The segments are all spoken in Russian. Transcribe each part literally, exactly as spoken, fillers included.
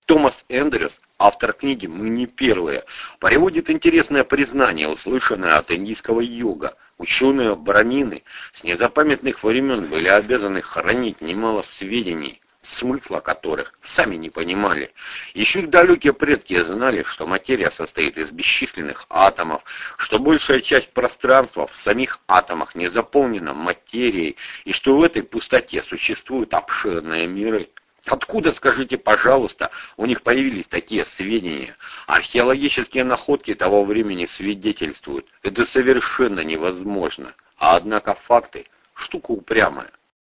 Томас Эндрюс, автор книги «Мы не первые», приводит интересное признание, услышанное от индийского йога. Ученые брамины с незапамятных времен были обязаны хранить немало сведений, смысла которых сами не понимали. Еще их далекие предки знали, что материя состоит из бесчисленных атомов, что большая часть пространства в самих атомах не заполнена материей, и что в этой пустоте существуют обширные миры. Откуда, скажите, пожалуйста, у них появились такие сведения? Археологические находки того времени свидетельствуют. Это совершенно невозможно. А однако факты – штука упрямая.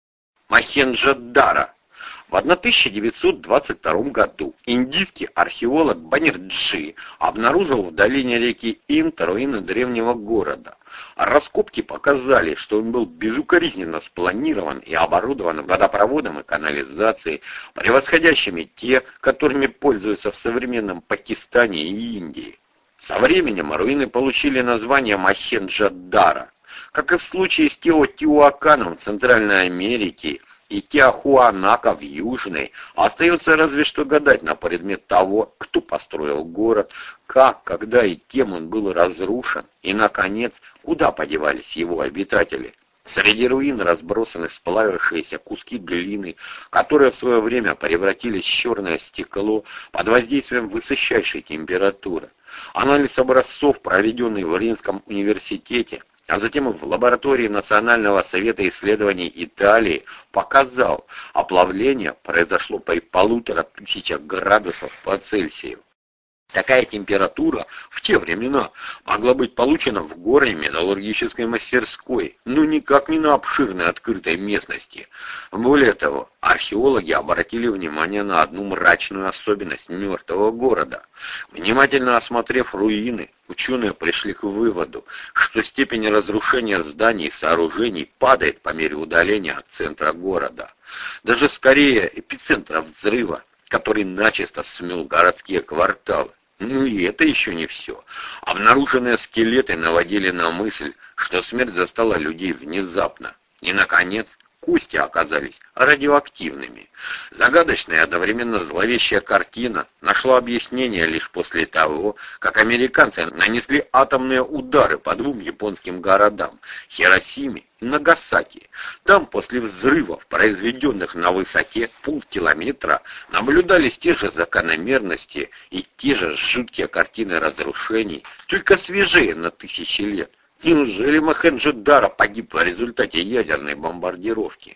Мохенджо-Даро. В тысяча девятьсот двадцать втором году индийский археолог Баннерджи обнаружил в долине реки Инд руины древнего города. Раскопки показали, что он был безукоризненно спланирован и оборудован водопроводом и канализацией, превосходящими те, которыми пользуются в современном Пакистане и Индии. Со временем руины получили название Мохенджо-Даро. Как и в случае с Теотиуаканом в Центральной Америке и Тиахуанака в Южной, остается разве что гадать на предмет того, кто построил город, как, когда и кем он был разрушен, и, наконец, куда подевались его обитатели. Среди руин разбросаны сплавившиеся куски глины, которые в свое время превратились в черное стекло под воздействием высочайшей температуры. Анализ образцов, проведенный в Римском университете, а затем и в лаборатории Национального совета исследований Италии, показал, оплавление произошло при полутора тысячах градусов по Цельсию. Такая температура в те времена могла быть получена в горной металлургической мастерской, но никак не на обширной открытой местности. Более того, археологи обратили внимание на одну мрачную особенность мертвого города. Внимательно осмотрев руины, ученые пришли к выводу, что степень разрушения зданий и сооружений падает по мере удаления от центра города. Даже скорее эпицентра взрыва, который начисто смел городские кварталы. Ну и это еще не все. Обнаруженные скелеты наводили на мысль, что смерть застала людей внезапно. И, наконец, кости оказались радиоактивными. Загадочная и одновременно зловещая картина нашла объяснение лишь после того, как американцы нанесли атомные удары по двум японским городам – Хиросиме и Нагасаки. Там после взрывов, произведенных на высоте полкилометра, наблюдались те же закономерности и те же жуткие картины разрушений, только свежее на тысячи лет. Неужели Мохенджо-Даро погиб в результате ядерной бомбардировки?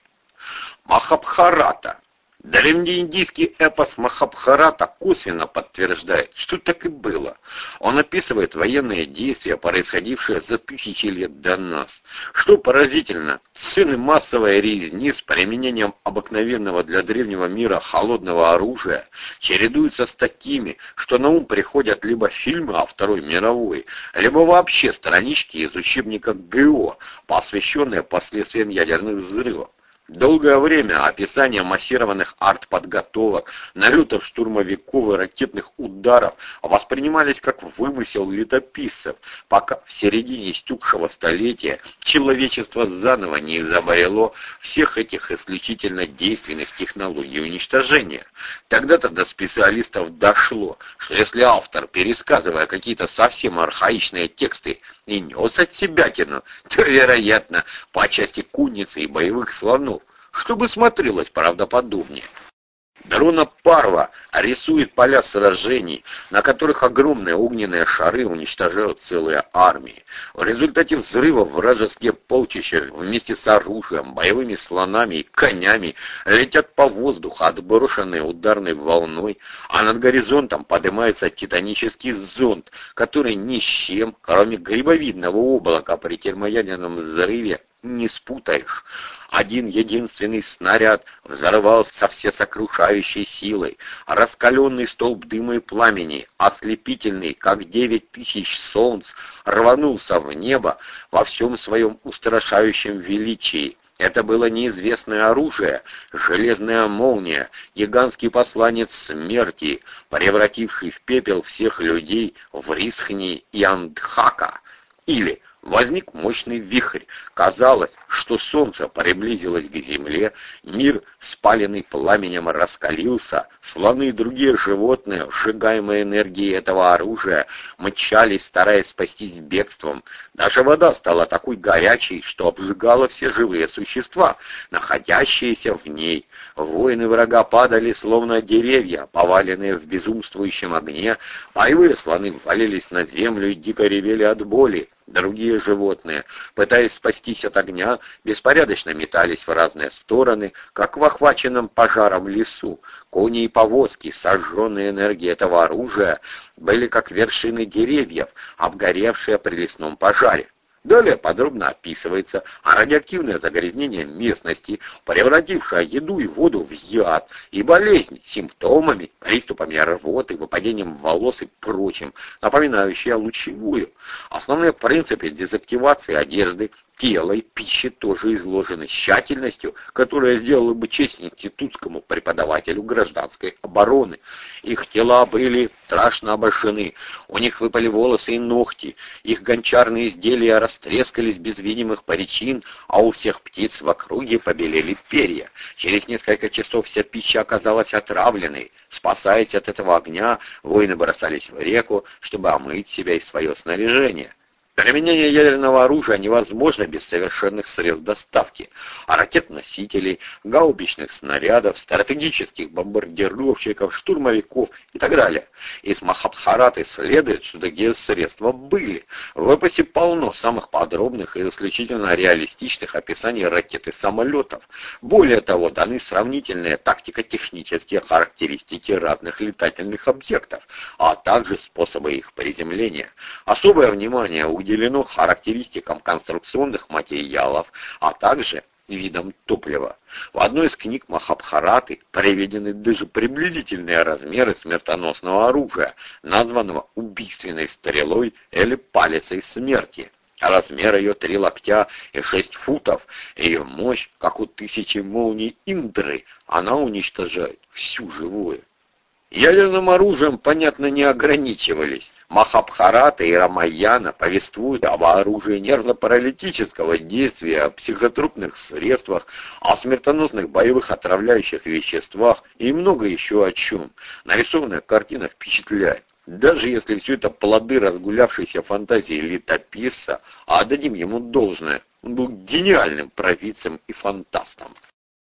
Махабхарата. Древнеиндийский эпос Махабхарата косвенно подтверждает, что так и было. Он описывает военные действия, происходившие за тысячи лет до нас. Что поразительно, сцены массовой резни с применением обыкновенного для древнего мира холодного оружия чередуются с такими, что на ум приходят либо фильмы о Второй мировой, либо вообще странички из учебника ГО, посвященные последствиям ядерных взрывов. Долгое время описание массированных артподготовок, налетов штурмовиков и ракетных ударов воспринимались как вымысел летописцев, пока в середине истекшего столетия человечество заново не изобрело всех этих исключительно действенных технологий уничтожения. Тогда-то до специалистов дошло, что если автор, пересказывая какие-то совсем архаичные тексты, и нес от себятину, то, вероятно, по части куницы и боевых слонов, чтобы смотрелось правдоподобнее. Дрона Парва рисует поля сражений, на которых огромные огненные шары уничтожают целые армии. В результате взрывов вражеские полчища вместе с оружием, боевыми слонами и конями летят по воздуху, отброшенные ударной волной, а над горизонтом поднимается титанический зонд, который ни с чем, кроме грибовидного облака при термоядерном взрыве, не спутаешь. Один единственный снаряд взорвался со всесокрушающей силой. Раскаленный столб дыма и пламени, ослепительный, как девять тысяч солнц, рванулся в небо во всем своем устрашающем величии. Это было неизвестное оружие, железная молния, гигантский посланец смерти, превративший в пепел всех людей в Рисхни и Андхака. Или Возник мощный вихрь. Казалось, что солнце приблизилось к земле, мир, спаленный пламенем, раскалился, слоны и другие животные, сжигаемые энергией этого оружия, мчались, стараясь спастись бегством. Даже вода стала такой горячей, что обжигала все живые существа, находящиеся в ней. Воины врага падали, словно деревья, поваленные в безумствующем огне, боевые слоны валились на землю и дико ревели от боли. Другие животные, пытаясь спастись от огня, беспорядочно метались в разные стороны, как в охваченном пожаром лесу. Кони и повозки, сожженные энергией этого оружия, были как вершины деревьев, обгоревшие при лесном пожаре. Далее подробно описывается радиоактивное загрязнение местности, превратившее еду и воду в яд, и болезни симптомами, приступами рвоты, выпадением волос и прочим, напоминающие лучевую. Основные принципы дезактивации одежды, тела и пищи тоже изложены с тщательностью, которая сделала бы честь институтскому преподавателю гражданской обороны. Их тела были страшно обожжены, у них выпали волосы и ногти, их гончарные изделия растрескались без видимых причин, а у всех птиц в округе побелели перья. Через несколько часов вся пища оказалась отравленной. Спасаясь от этого огня, воины бросались в реку, чтобы омыть себя и свое снаряжение. Применение ядерного оружия невозможно без совершенных средств доставки, а ракет-носителей, гаубичных снарядов, стратегических бомбардировщиков, штурмовиков и так далее. Из Махабхараты следует, что такие средства были. В эпосе полно самых подробных и исключительно реалистичных описаний ракет и самолетов. Более того, даны сравнительные тактико-технические характеристики разных летательных объектов, а также способы их приземления. Особое внимание уделено характеристикам конструкционных материалов, а также видам топлива. В одной из книг Махабхараты приведены даже приблизительные размеры смертоносного оружия, названного убийственной стрелой или палицей смерти. Размер ее три локтя и шесть футов, и ее мощь, как у тысячи молний Индры, она уничтожает всю живую. Ядерным оружием, понятно, не ограничивались. Махабхарата и Рамаяна повествуют об оружии нервно-паралитического действия, о психотропных средствах, о смертоносных боевых отравляющих веществах и много еще о чем. Нарисованная картина впечатляет. Даже если все это плоды разгулявшейся фантазии летописца, а отдадим ему должное, он был гениальным провидцем и фантастом.